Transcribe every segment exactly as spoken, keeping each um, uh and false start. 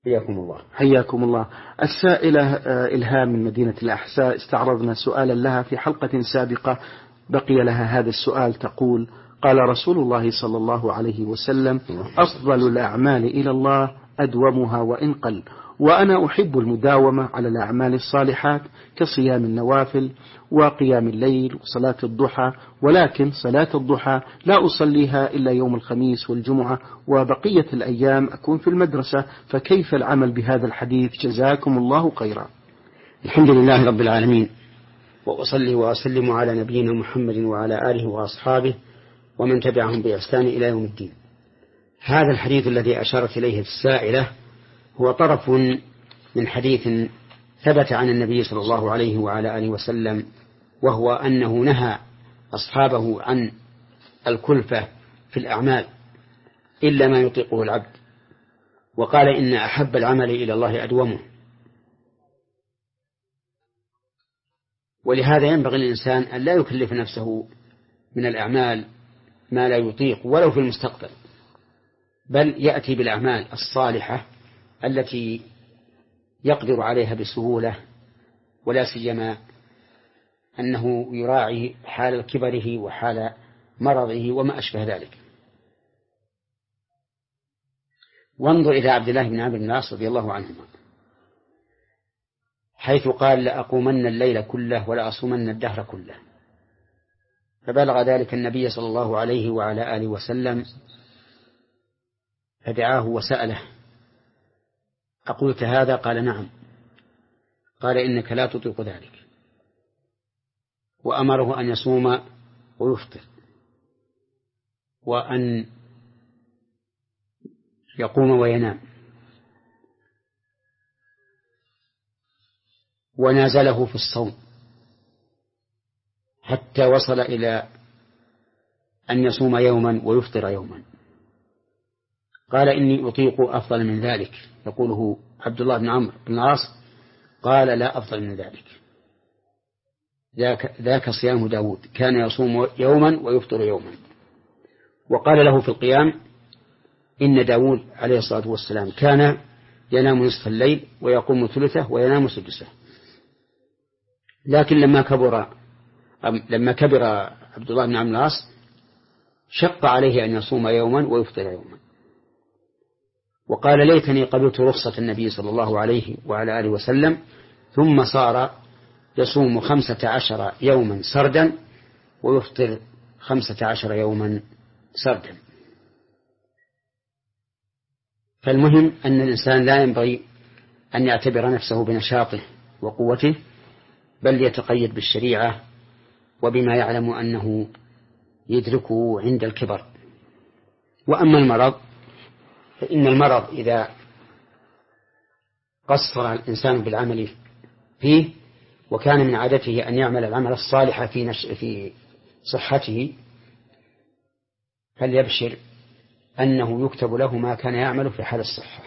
حياكم الله. حياكم الله. السائلة إلهام من مدينة الأحساء استعرضنا سؤالا لها في حلقة سابقة بقي لها هذا السؤال. تقول: قال رسول الله صلى الله عليه وسلم: أفضل الأعمال إلى الله أدومها وإن قل، وأنا أحب المداومة على الأعمال الصالحات كصيام النوافل وقيام الليل وصلاة الضحى، ولكن صلاة الضحى لا أصليها إلا يوم الخميس والجمعة، وبقية الأيام أكون في المدرسة، فكيف العمل بهذا الحديث؟ جزاكم الله خيرا. الحمد لله رب العالمين، وأصلي وأسلم على نبينا محمد وعلى آله وأصحابه ومن تبعهم بإحسان إلى يوم الدين. هذا الحديث الذي أشارت إليه السائلة هو طرف من حديث ثبت عن النبي صلى الله عليه وعلى آله وسلم، وهو أنه نهى أصحابه عن الكلفة في الأعمال إلا ما يطيقه العبد، وقال: إن أحب العمل إلى الله أدومه. ولهذا ينبغي الإنسان أن لا يكلف نفسه من الأعمال ما لا يطيق ولو في المستقبل، بل يأتي بالأعمال الصالحة التي يقدر عليها بسهولة، ولا سيما أنه يراعي حال كبره وحال مرضه وما أشبه ذلك. وانظر إلى عبد الله بن عمرو بن العاص رضي الله عنهما، حيث قال: لأقومن الليل كله ولأصومن الدهر كله. فبلغ ذلك النبي صلى الله عليه وعلى آله وسلم فدعاه وسأله: أقلت هذا؟ قال: نعم. قال: إنك لا تطيق ذلك. وأمره أن يصوم ويفطر، وأن يقوم وينام، ونازله في الصوم حتى وصل إلى أن يصوم يوما ويفطر يوما. قال: إني أطيق أفضل من ذلك. يقوله عبد الله بن عمرو بن العاص: قال: لا أفضل من ذلك، ذاك, ذاك صيام داود، كان يصوم يوما ويفطر يوما. وقال له في القيام: إن داود عليه الصلاة والسلام كان ينام نصف الليل ويقوم ثلثه وينام سدسه. لكن لما كبر لما كبر عبد الله بن عمرو بن العاص شق عليه أن يصوم يوما ويفطر يوما، وقال: ليتني قبلت رخصة النبي صلى الله عليه وعلى آله وسلم. ثم صار يصوم خمسة عشر يوما سردا ويفطر خمسة عشر يوما سردا. فالمهم أن الإنسان لا ينبغي أن يعتبر نفسه بنشاطه وقوته، بل يتقيد بالشريعة وبما يعلم أنه يدركه عند الكبر. وأما المرض فإن المرض إذا قصر الإنسان بالعمل فيه وكان من عادته أن يعمل العمل الصالح في, نش... في صحته، فليبشر أنه يكتب له ما كان يعمل في حال الصحة،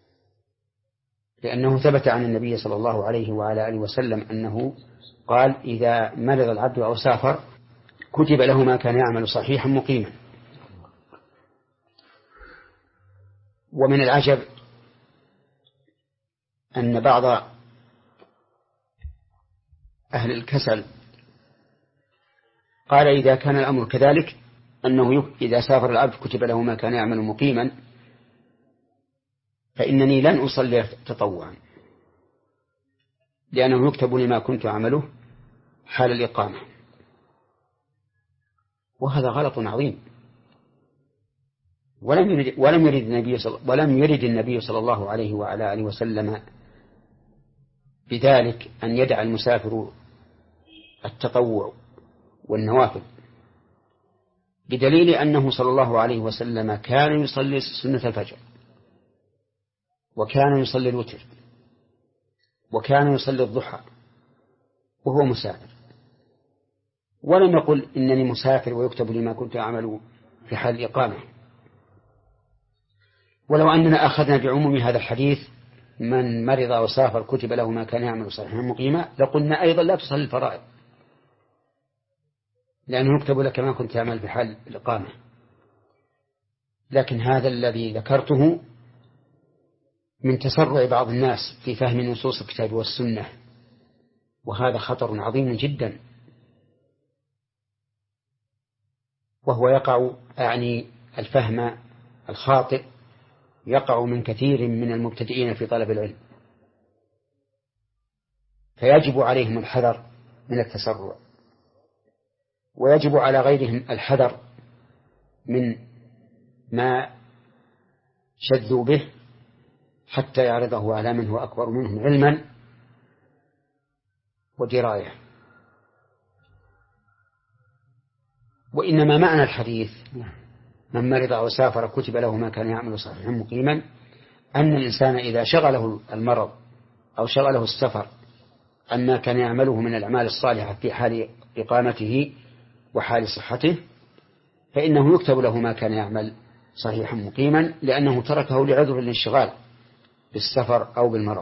لأنه ثبت عن النبي صلى الله عليه وعلى آله وسلم أنه قال: إذا مرض العبد أو سافر كتب له ما كان يعمل صحيحا مقيما. ومن العجب أن بعض أهل الكسل قال: إذا كان الأمر كذلك أنه إذا سافر العبد كتب له ما كان يعمل مقيما، فإنني لن أصلي تطوعا، لأنه يكتب لما كنت أعمله حال الإقامة. وهذا غلط عظيم. ولم يرد, ولم يرد النبي صلى ولم يرد النبي صلى الله عليه وعلى آله وسلم بذلك أن يدع المسافر التطوع والنوافل، بدليل أنه صلى الله عليه وسلم كان يصلي سنة الفجر، وكان يصلي الوتر، وكان يصلي الضحى وهو مسافر، ولم يقل إنني مسافر ويكتب لي ما كنت أعمل في حال الإقامة. ولو أننا أخذنا بعموم هذا الحديث: من مرض وسافر كتب له ما كان يعمل صحيحا مقيما، لقلنا أيضا لا تصلي الفرائض، لأنه يكتب لك ما كنت تعمل في حال الإقامة. لكن هذا الذي ذكرته من تسرع بعض الناس في فهم نصوص الكتاب والسنة، وهذا خطر عظيم جدا، وهو يقع يعني الفهم الخاطئ يقع من كثير من المبتدئين في طلب العلم، فيجب عليهم الحذر من التسرع، ويجب على غيرهم الحذر من ما شذوا به حتى يعرضه على من هو أكبر منهم علما ودراية. وإنما معنى الحديث من مرض أو سافر كتب له ما كان يعمل صحيحا مقيما، أن الإنسان إذا شغله المرض أو شغله السفر عما كان يعمله من الأعمال الصالحة في حال إقامته وحال صحته، فإنه يكتب له ما كان يعمل صحيحا مقيما، لأنه تركه لعذر الانشغال بالسفر أو بالمرض.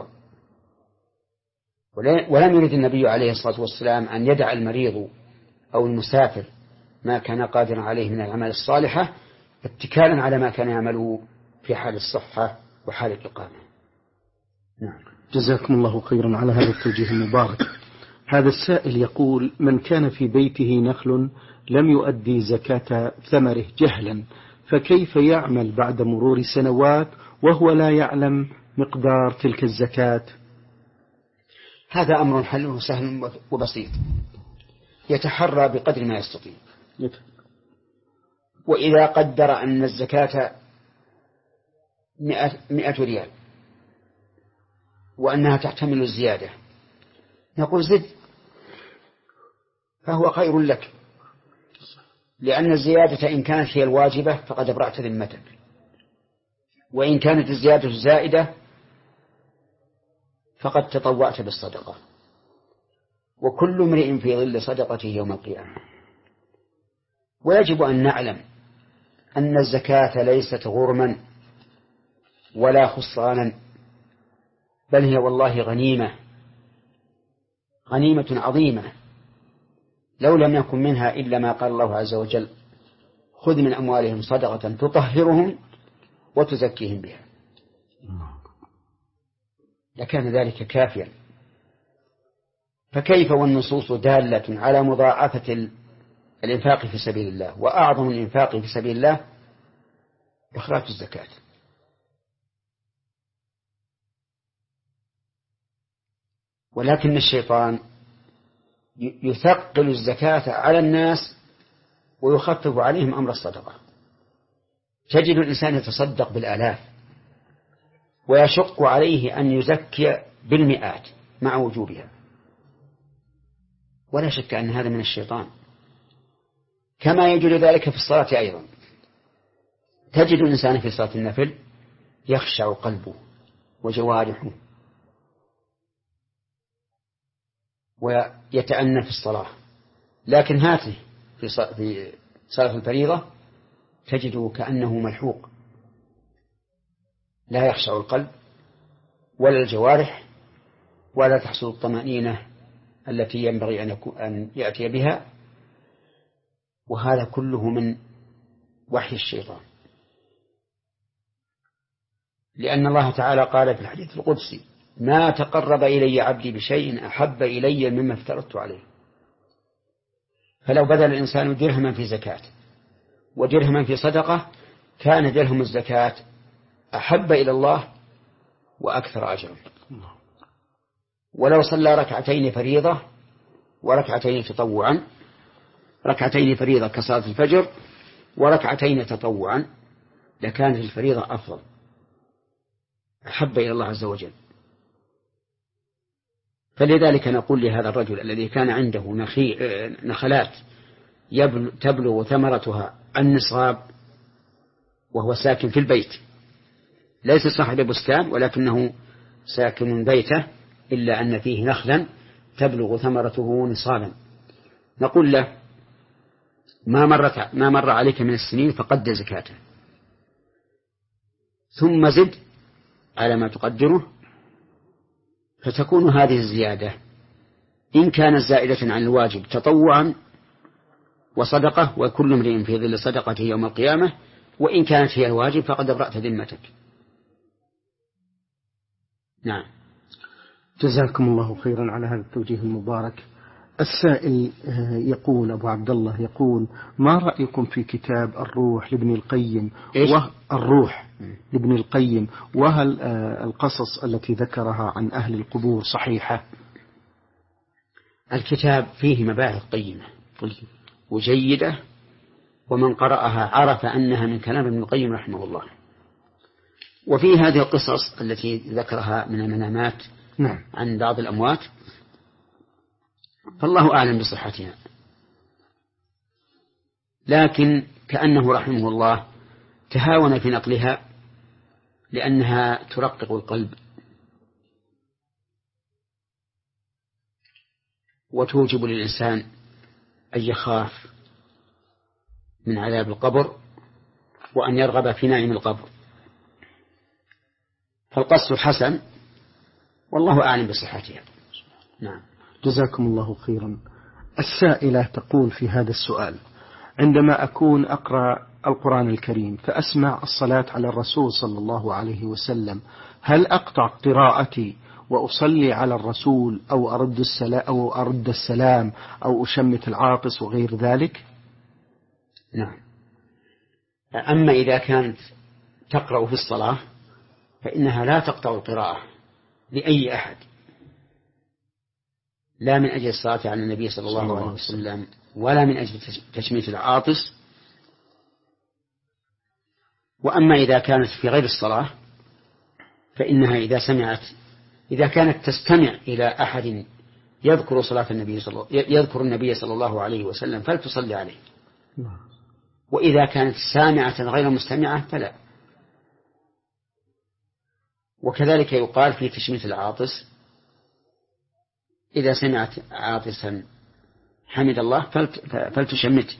ولم يرد النبي عليه الصلاة والسلام أن يدع المريض أو المسافر ما كان قادرا عليه من الأعمال الصالحة اتكالا على ما كان يعمله في حال الصحة وحال الإقامة. نعم. جزاكم الله خيرا على هذا التوجيه المبارك. هذا السائل يقول: من كان في بيته نخل لم يؤدي زكاة ثمره جهلا، فكيف يعمل بعد مرور سنوات وهو لا يعلم مقدار تلك الزكاة؟ هذا أمر حل سهل وبسيط، يتحرى بقدر ما يستطيع. وإذا قدر أن الزكاة مئة, مئة ريال وأنها تحتمل الزيادة، نقول زد، فهو خير لك، لأن الزيادة إن كانت هي الواجبة فقد أبرأت ذمتك، وإن كانت الزيادة زائدة فقد تطوعت بالصدقة، وكل امرئ في ظل صدقته يوم القيامة. ويجب أن نعلم أن الزكاة ليست غرما ولا خسرانا، بل هي والله غنيمة، غنيمة عظيمة، لو لم يكن منها إلا ما قال الله عز وجل: خذ من أموالهم صدقة تطهرهم وتزكيهم بها، لكان ذلك كافيا. فكيف والنصوص دالة على مضاعفة الإنفاق في سبيل الله، وأعظم الإنفاق في سبيل الله إخراج الزكاة. ولكن الشيطان يثقل الزكاة على الناس ويخفف عليهم أمر الصدقة. تجد الإنسان يتصدق بالآلاف ويشق عليه أن يزكي بالمئات مع وجوبها، ولا شك أن هذا من الشيطان. كما يجد ذلك في الصلاة أيضا، تجد الإنسان في صلاة النفل يخشع قلبه وجوارحه ويتأنى في الصلاة، لكن هاته في صلاة الفريضة تجده كأنه ملحوق، لا يخشع القلب ولا الجوارح ولا تحصل الطمأنينة التي ينبغي أن يأتي بها، وهذا كله من وحي الشيطان. لأن الله تعالى قال في الحديث القدسي: ما تقرب إلي عبدي بشيء أحب إلي مما افترضت عليه. فلو بذل الإنسان درهما في زكاة ودرهما في صدقة كان درهم الزكاة أحب إلى الله وأكثر أجرا. ولو صلى ركعتين فريضة وركعتين تطوعا، ركعتين فريضة كصلاة الفجر وركعتين تطوعا، لكانت الفريضة أفضل أحب إلى الله عز وجل. فلذلك نقول لهذا الرجل الذي كان عنده نخلات تبلغ ثمرتها النصاب وهو ساكن في البيت، ليس صاحب بستان ولكنه ساكن بيته، إلا أن فيه نخلا تبلغ ثمرته نصابا، نقول له: ما مرت ما مر عليك من السنين فقد زكاته، ثم زد على ما تقدره، فتكون هذه الزيادة إن كانت زائدة عن الواجب تطوعا وصدقة، وكل امرئ في ظل صدقته يوم القيامة، وإن كانت هي الواجب فقد أبرأت ذمتك. نعم. جزاكم الله خيرا على هذا التوجيه المبارك. السائل يقول أبو عبد الله يقول: ما رأيكم في كتاب الروح لابن القيم الروح لابن القيم وهل القصص التي ذكرها عن أهل القبور صحيحة؟ الكتاب فيه مباحث قيمة وجيدة، ومن قرأها عرف أنها من كلام ابن القيم رحمه الله. وفي هذه القصص التي ذكرها من المنامات نعم. عن بعض الأموات فالله أعلم بصحتها، لكن كأنه رحمه الله تهاون في نقلها لأنها ترقق القلب وتوجب للإنسان أن يخاف من عذاب القبر وأن يرغب في نعيم القبر، فالقص حسن والله أعلم بصحتها. نعم. جزاكم الله خيرا. السائلة تقول في هذا السؤال: عندما أكون أقرأ القرآن الكريم فأسمع الصلاة على الرسول صلى الله عليه وسلم، هل أقطع قراءتي وأصلي على الرسول أو أرد السلام أو أرد السلام أو أشمت العاطس وغير ذلك؟ نعم. أما إذا كانت تقرأ في الصلاة فإنها لا تقطع القراءة لأي أحد، لا من أجل الصلاة على النبي صلى الله عليه وسلم ولا من أجل تشميت العاطس. وأما إذا كانت في غير الصلاة فإنها إذا سمعت إذا كانت تستمع إلى أحد يذكر صلاة النبي صلى يذكر النبي صلى الله عليه وسلم فلتصلي عليه، وإذا كانت سامعة غير مستمعة فلا. وكذلك يقال في تشميت العاطس: إذا سمعت عاطسا حمد الله فلتشمت،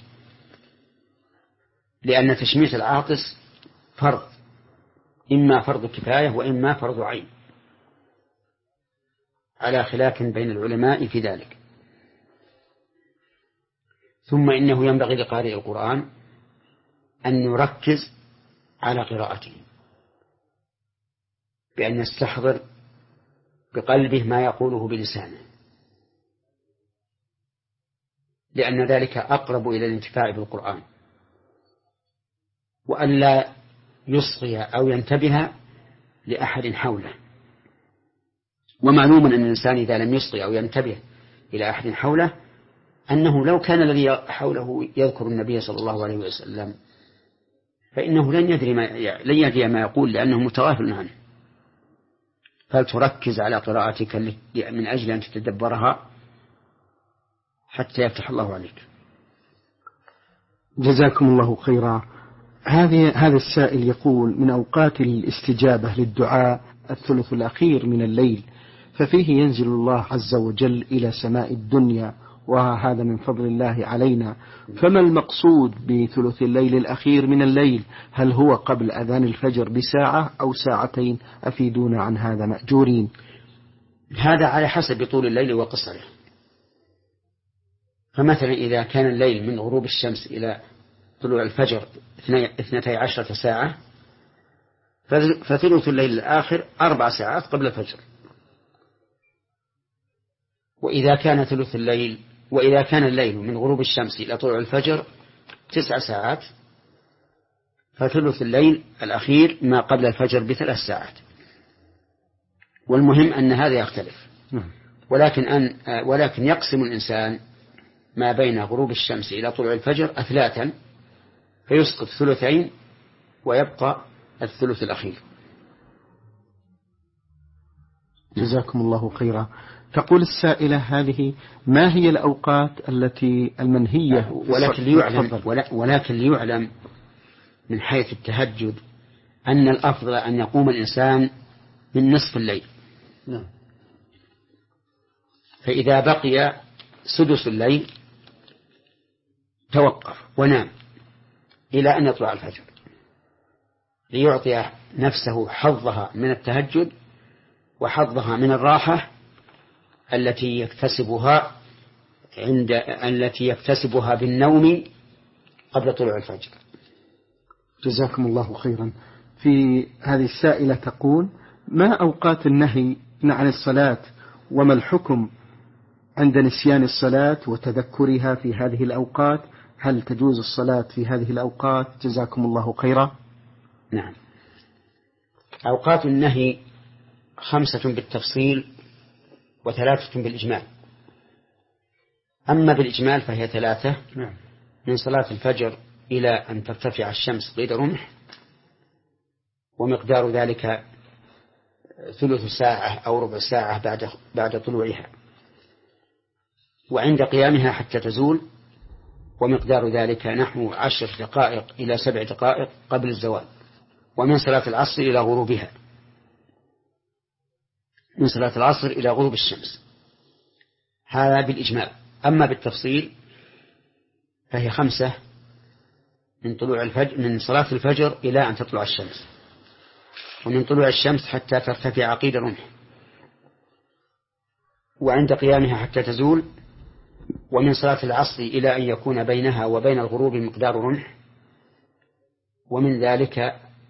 لأن تشميت العاطس فرض، إما فرض كفاية وإما فرض عين، على خلاف بين العلماء في ذلك. ثم إنه ينبغي لقارئ القرآن أن يركز على قراءته بأن يستحضر بقلبه ما يقوله بلسانه، لأن ذلك أقرب إلى الانتفاع بالقرآن، وأن لا يصغي أو ينتبه لأحد حوله. ومعلوم أن الإنسان إذا لم يصغي أو ينتبه إلى أحد حوله أنه لو كان الذي حوله يذكر النبي صلى الله عليه وسلم فإنه لن يدري ما لن يدري ما يقول لأنه متغافل عنه. فلتركز على قراءتك من أجل أن تتدبرها حتى يفتح الله عليك. جزاكم الله خيرا. هذه هذا السائل يقول: من أوقات الاستجابة للدعاء الثلث الأخير من الليل، ففيه ينزل الله عز وجل إلى سماء الدنيا، وهذا من فضل الله علينا، فما المقصود بثلث الليل الأخير من الليل؟ هل هو قبل أذان الفجر بساعة أو ساعتين؟ أفيدونا عن هذا مأجورين. هذا على حسب طول الليل وقصره. فمثلا إذا كان الليل من غروب الشمس إلى طلوع الفجر اثنتي عشرة ساعة فثلث الليل الآخر أربع ساعات قبل الفجر. وإذا كان ثلث الليل وإذا كان الليل من غروب الشمس إلى طلوع الفجر تسع ساعات فثلث الليل الأخير ما قبل الفجر بثلاث ساعات. والمهم أن هذا يختلف، ولكن أن ولكن يقسم الإنسان ما بين غروب الشمس إلى طلوع الفجر أثلاثا فيسقط ثلثين ويبقى الثلث الأخير. جزاكم الله خيرا. تقول السائلة هذه: ما هي الأوقات التي المنهية؟ ولكن ليعلم, ولكن ليعلم من حيث التهجد أن الأفضل أن يقوم الإنسان من نصف الليل. نعم. فإذا بقي سدس الليل توقف ونام إلى أن يطلع الفجر ليعطي نفسه حظها من التهجد وحظها من الراحة التي يكتسبها عند التي يكتسبها بالنوم قبل طلوع الفجر. جزاكم الله خيرا. في هذه السائلة تقول: ما أوقات النهي عن الصلاة، وما الحكم عند نسيان الصلاة وتذكرها في هذه الأوقات؟ هل تجوز الصلاة في هذه الأوقات؟ جزاكم الله خيرا. نعم. أوقات النهي خمسة بالتفصيل وثلاثة بالإجمال. أما بالإجمال فهي ثلاثة: نعم. من صلاة الفجر إلى أن ترتفع الشمس قيد رمح، ومقدار ذلك ثلث ساعة أو ربع ساعة بعد بعد طلوعها، وعند قيامها حتى تزول، ومقدار ذلك نحو عشر دقائق إلى سبع دقائق قبل الزوال، ومن صلاة العصر إلى غروبها، من صلاة العصر إلى غروب الشمس. هذا بالإجمال. أما بالتفصيل فهي خمسة: من طلوع الفجر من صلاة الفجر إلى أن تطلع الشمس، ومن طلوع الشمس حتى ترتفع قيد رمح، وعند قيامها حتى تزول، ومن صلاة العصر إلى أن يكون بينها وبين الغروب مقدار رمح، ومن ذلك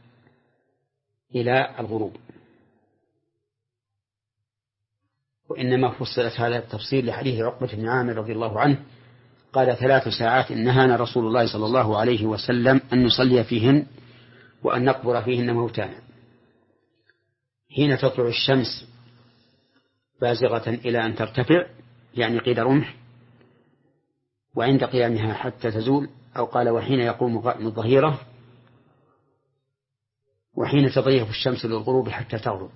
إلى الغروب. وإنما فصلت هذا التفصيل لحديث عقبة بن عامر رضي الله عنه قال: ثلاث ساعات نهانا رسول الله صلى الله عليه وسلم أن نصلي فيهن وأن نقبر فيهن موتانا: حين تطلع الشمس بازغة إلى أن ترتفع يعني قيد رمح، وعند قيامها حتى تزول، أو قال: وحين يقوم قائم الظهيرة، وحين تضيف الشمس للغروب حتى تغرب.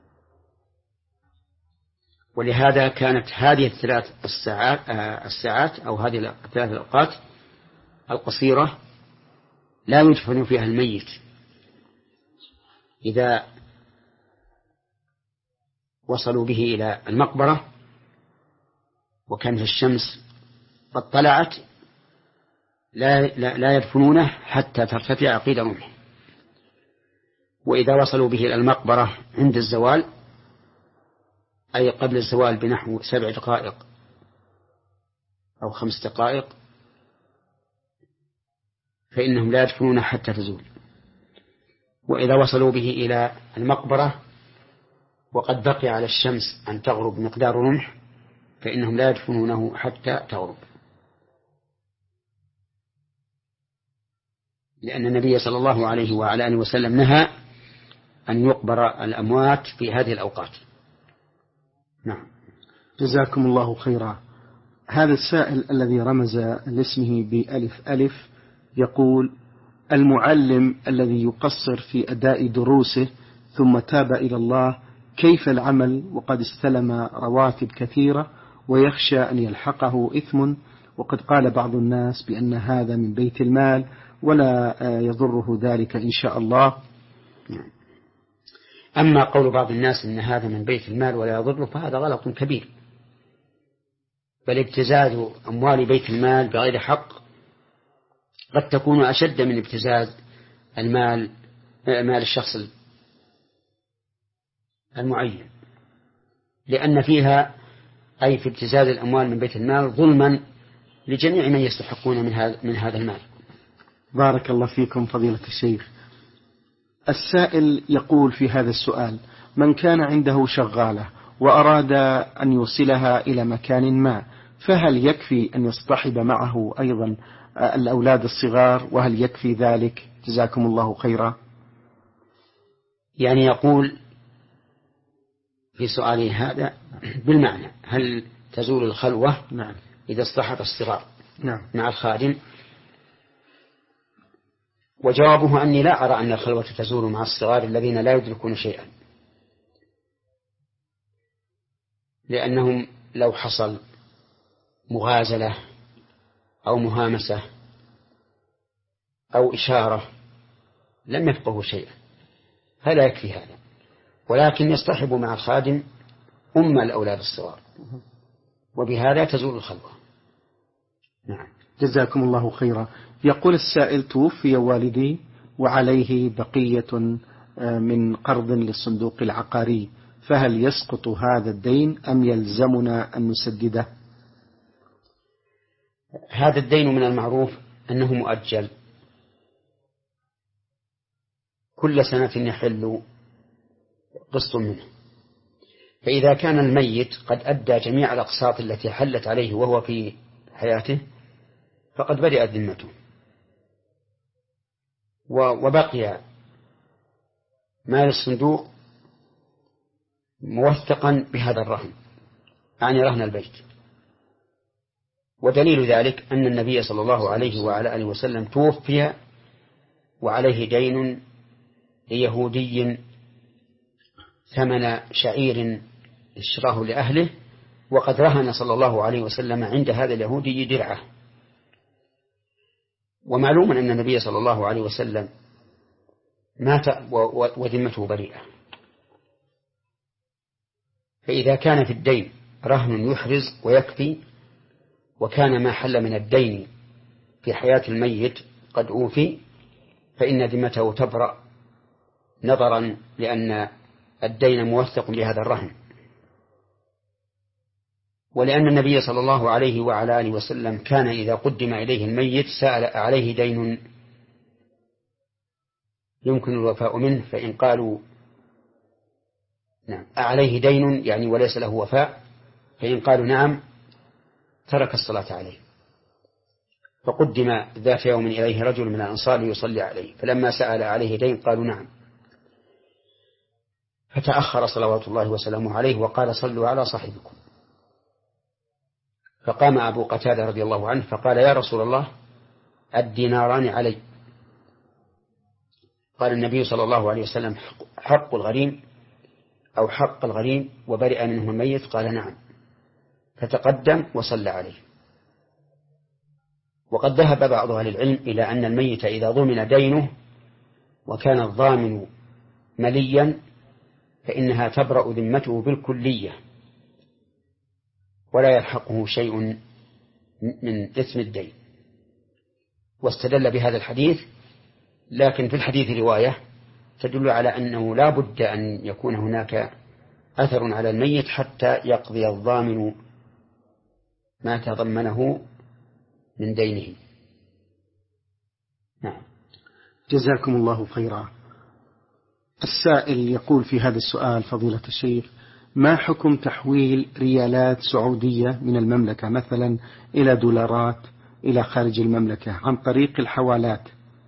ولهذا كانت هذه الثلاث الساعات, الساعات أو هذه الثلاث الأوقات القصيرة لا يدفن فيها الميت إذا وصلوا به إلى المقبرة وكانت الشمس قد طلعت، لا, لا, لا يدفنونه حتى ترتفع قيد رمح. وإذا وصلوا به إلى المقبرة عند الزوال، أي قبل الزوال بنحو سبع دقائق أو خمس دقائق، فإنهم لا يدفنونه حتى تزول. وإذا وصلوا به إلى المقبرة وقد بقي على الشمس أن تغرب مقدار رمح، فإنهم لا يدفنونه حتى تغرب، لأن النبي صلى الله عليه وعلى آله وسلم نهى أن يقبر الأموات في هذه الأوقات. نعم. جزاكم الله خيرا. هذا السائل الذي رمز لاسمه بألف ألف يقول: المعلم الذي يقصر في أداء دروسه ثم تاب إلى الله، كيف العمل وقد استلم رواتب كثيرة ويخشى أن يلحقه إثم، وقد قال بعض الناس بأن هذا من بيت المال ولا يضره ذلك إن شاء الله؟ أما قول بعض الناس إن هذا من بيت المال ولا يضره فهذا غلط كبير، بل ابتزاز أموال بيت المال بغير حق قد تكون أشد من ابتزاز المال مال الشخص المعين، لأن فيها أي في ابتزاز الأموال من بيت المال ظلما لجميع من يستحقون من هذا من هذا المال. بارك الله فيكم فضيلة الشيخ. السائل يقول في هذا السؤال: من كان عنده شغالة وأراد أن يوصلها إلى مكان ما، فهل يكفي أن يصطحب معه أيضا الأولاد الصغار، وهل يكفي ذلك؟ جزاكم الله خيرا. يعني يقول في سؤاله هذا بالمعنى: هل تزول الخلوة نعم. إذا اصطحب الصغار نعم. مع الخادم؟ وجوابه أني لا أرى أن الخلوة تزول مع الصغار الذين لا يدركون شيئا، لأنهم لو حصل مغازلة أو مهامسة أو إشارة لم يفقهوا شيئا، فلا يكفي هذا، ولكن يصطحب مع الخادم أم الأولاد الصغار، وبهذا تزول الخلوة. نعم. جزاكم الله خيرا. يقول السائل: توفي والدي وعليه بقية من قرض للصندوق العقاري، فهل يسقط هذا الدين أم يلزمنا أن نسدده؟ هذا الدين من المعروف أنه مؤجل، كل سنة يحل قسط منه. فإذا كان الميت قد أدى جميع الأقساط التي حلت عليه وهو في حياته فقد بدأت ذمته، وبقي مال الصندوق موثقا بهذا الرهن، يعني رهن البيت. ودليل ذلك أن النبي صلى الله عليه وعلى آله وسلم توفي وعليه دين ليهودي ثمن شعير اشتراه لأهله، وقد رهن صلى الله عليه وسلم عند هذا اليهودي درعه. ومعلوم أن النبي صلى الله عليه وسلم مات وذمته بريئة. فإذا كان في الدين رهن يحرز ويكفي، وكان ما حل من الدين في حياة الميت قد أوفي، فإن ذمته تبرأ نظرا لأن الدين موثق بهذا الرهن. ولأن النبي صلى الله عليه وعلى آله وسلم كان إذا قدم إليه الميت سأل عليه دين يمكن الوفاء منه، فإن قالوا نعم عليه دين يعني وليس له وفاء، فإن قالوا نعم ترك الصلاة عليه. فقدم ذات يوم إليه رجل من الأنصار يصلي عليه، فلما سأل عليه دين قالوا نعم، فتأخر صلوات الله وسلامه عليه وقال صلوا على صاحبكم. فقام أبو قتادة رضي الله عنه فقال يا رسول الله الديناران علي. قال النبي صلى الله عليه وسلم حق الغريم أو حق الغريم وبرئ منه الميت؟ قال نعم. فتقدم وصلى عليه. وقد ذهب بعض أهل العلم إلى أن الميت إذا ضمن دينه وكان الضامن مليا فإنها تبرأ ذمته بالكلية ولا يلحقه شيء من إثم الدين، واستدل بهذا الحديث. لكن في الحديث رواية تدل على أنه لا بد أن يكون هناك أثر على الميت حتى يقضي الضامن ما تضمنه من دينه. نعم. جزاكم الله خيرا. السائل يقول في هذا السؤال فضيلة الشيخ: ما حكم تحويل ريالات سعودية من المملكة مثلا إلى دولارات إلى خارج المملكة عن طريق الحوالات؟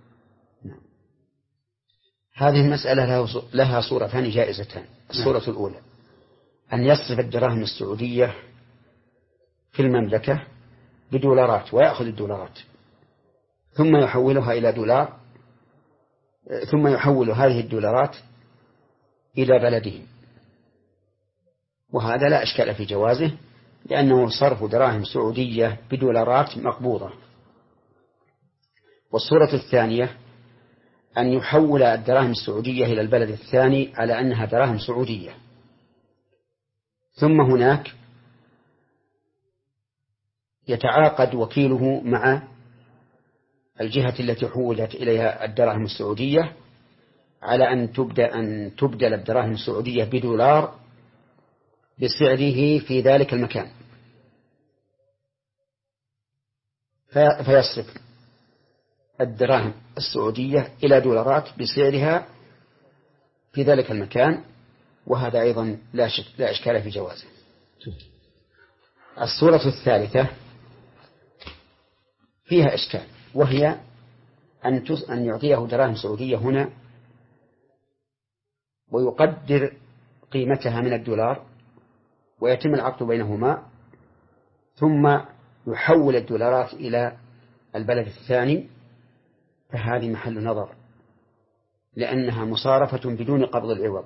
هذه المسألة لها صورتان جائزتان. الصورة الأولى أن يصرف الدراهم السعودية في المملكة بدولارات ويأخذ الدولارات ثم يحولها إلى دولار، ثم يحول هذه الدولارات إلى بلده، وهذا لا إشكال في جوازه لأنه صرف دراهم سعودية بدولارات مقبوضة. والصورة الثانية أن يحول الدراهم السعودية إلى البلد الثاني على أنها دراهم سعودية، ثم هناك يتعاقد وكيله مع الجهة التي حولت إليها الدراهم السعودية على أن تبدأ أن تبدل الدراهم السعودية بدولار بسعره في ذلك المكان، فيصرف الدراهم السعودية إلى دولارات بسعرها في ذلك المكان، وهذا أيضا لا, لا إشكال في جوازه. الصورة الثالثة فيها إشكال، وهي أن أن يعطيه دراهم سعودية هنا ويقدر قيمتها من الدولار ويتم العقد بينهما، ثم يحول الدولارات إلى البلد الثاني، فهذه محل نظر لأنها مصارفة بدون قبض العوض.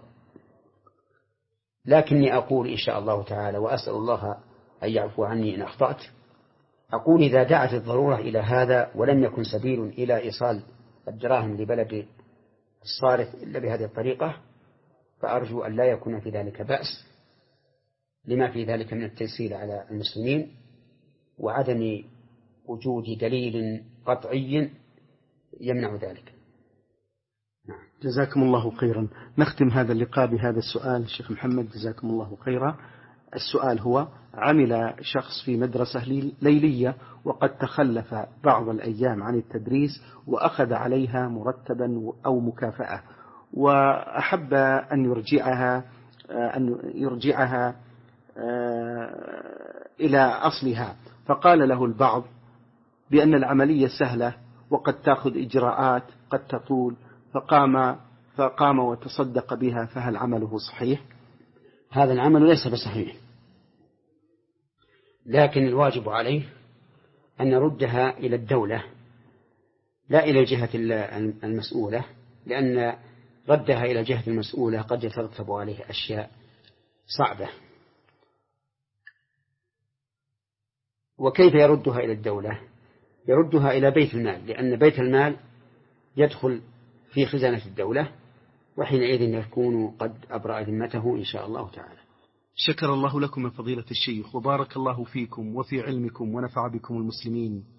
لكني أقول إن شاء الله تعالى، وأسأل الله أن يعفو عني إن أخطأت، أقول إذا دعت الضرورة إلى هذا ولم يكن سبيل إلى إيصال الدراهم لبلد الصارف إلا بهذه الطريقة، فأرجو أن لا يكون في ذلك بأس، لما في ذلك من التيسير على المسلمين وعدم وجود دليل قطعي يمنع ذلك. نعم. جزاكم الله خيرا. نختم هذا اللقاء بهذا السؤال شيخ محمد، جزاكم الله خيرا. السؤال هو: عمل شخص في مدرسة ليلية وقد تخلف بعض الأيام عن التدريس وأخذ عليها مرتبا أو مكافأة، وأحب أن يرجعها أن يرجعها إلى أصلها، فقال له البعض بأن العملية سهلة وقد تأخذ إجراءات قد تطول، فقام فقام وتصدق بها، فهل عمله صحيح؟ هذا العمل ليس بصحيح، لكن الواجب عليه أن يردها إلى الدولة لا إلى الجهة المسؤولة، لأن ردها إلى الجهة المسؤولة قد يترتب عليه أشياء صعبة. وكيف يردها إلى الدولة؟ يردها إلى بيت المال، لأن بيت المال يدخل في خزانة الدولة، وحينئذ يكون قد أبرأ ذمته إن شاء الله تعالى. شكر الله لكم من فضيلة الشيخ، وبارك الله فيكم وفي علمكم ونفع بكم المسلمين.